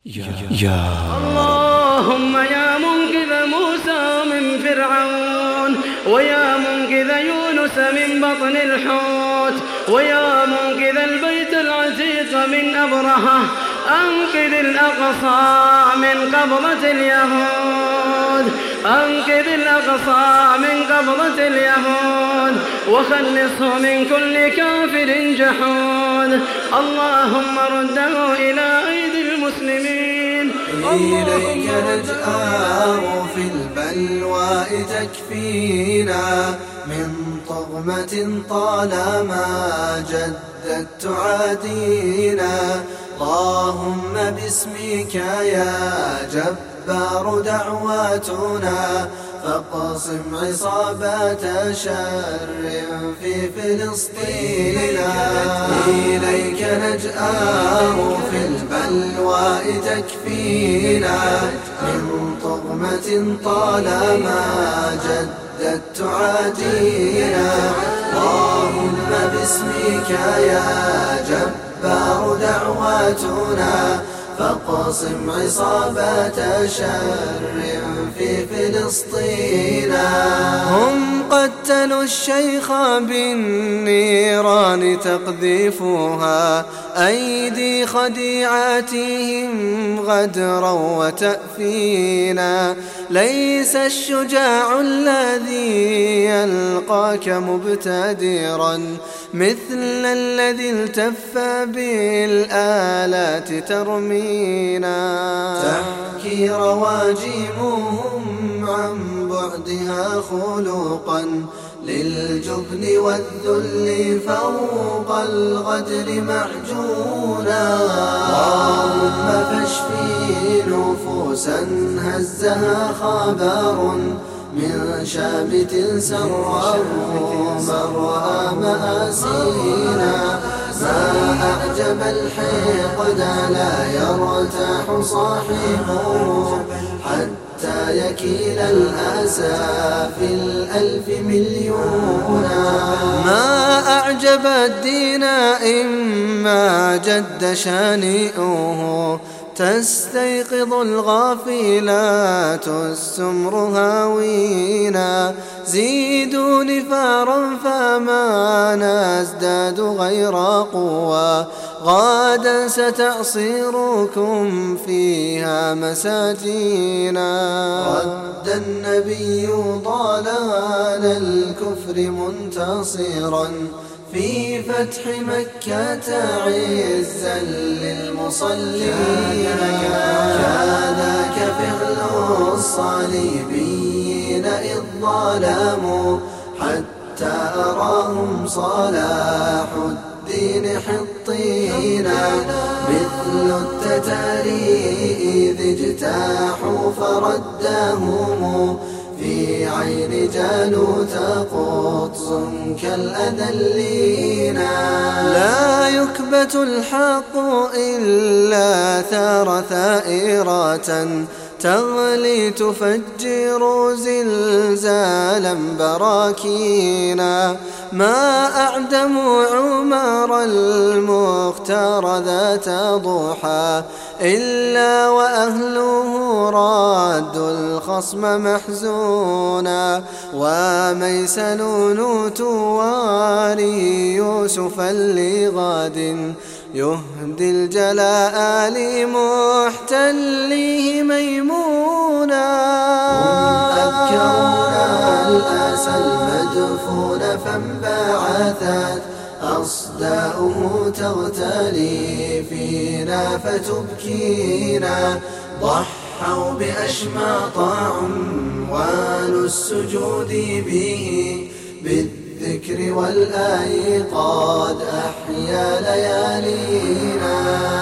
اللهم يا منقذ موسى من فرعون، ويا منقذ يونس من بطن الحوت، ويا منقذ البيت العتيق من أبرهة، أنقذ الأقصى من قبضة اليهود، أنقذ الأقصى من قبضة اليهود، وخلصه من كل كافر جحود. اللهم رده إلى أيدي المسلمين. إليك نجأر في البلواء تكفينا من طغمة طالما جدت تعادينا. اللهم باسمك يا جبار دعواتنا، فاقسم عصابات شر في فلسطين. إليك نجأر في البلواء تكفينا من طغمة طالما جدت تعادينا. اللهم باسمك يا جبار دعواتنا، فاقسم عصابات شر في فلسطين. هم قتلوا الشيخ بالنيران تقذفها، أيدي خديعاتهم غدرا وتأفينا. ليس الشجاع الذي يلقاك مبتدرا مثل الذي التف بالآلات ترمينا. تحكي رواجمهم عن بعدها خلقا للجبن والذل فوق الغدر معجونا. اللهم فاشفي نفوسا هزها خبر من شامت سره مرأى مآسينا. ما أعجب الحقد لا يرتاح صاحبه حتى يكيل الأسى في الألف مليونا. ما أعجب الدين إما جد شانئه، تستيقظ الغافلات السمر هاوينا. زيدوا نفارا فما نزداد غير قوة، غدا ستعصركم فيها مساجينا. رد النبي ضلال الكفر منتصرا في فتح مكة عزا للمصلين. كذاك فعل الصليبيين إذ ظلموا حتى أراهم صلاح الدين حطينا. مثل التتار إذ اجتاحوا فردهم في عين جالوت قطز كالأذلين. لا يكبت الحق إلا ثار ثائرة تغلي تفجر زلزالا براكينا. ما أعدم عمر المختار ذات ضحى إلا وأهله رادوا الخصم محزونا. وميسلون تواري يوسف لغد يهدي الجلاء لمحتليه ميمونا. هم أذكرنا الأسى المدفون فانبعثت أصداؤه تغتلي فينا فتبكينا. ضحوا بأشماط عنوان السجود به بالذكر والأيقاد أحيا ليالينا.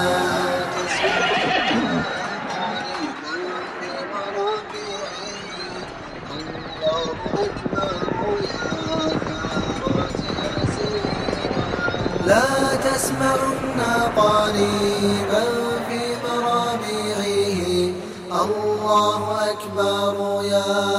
لا تسمعن قريبا في مرابعه الله أكبر يا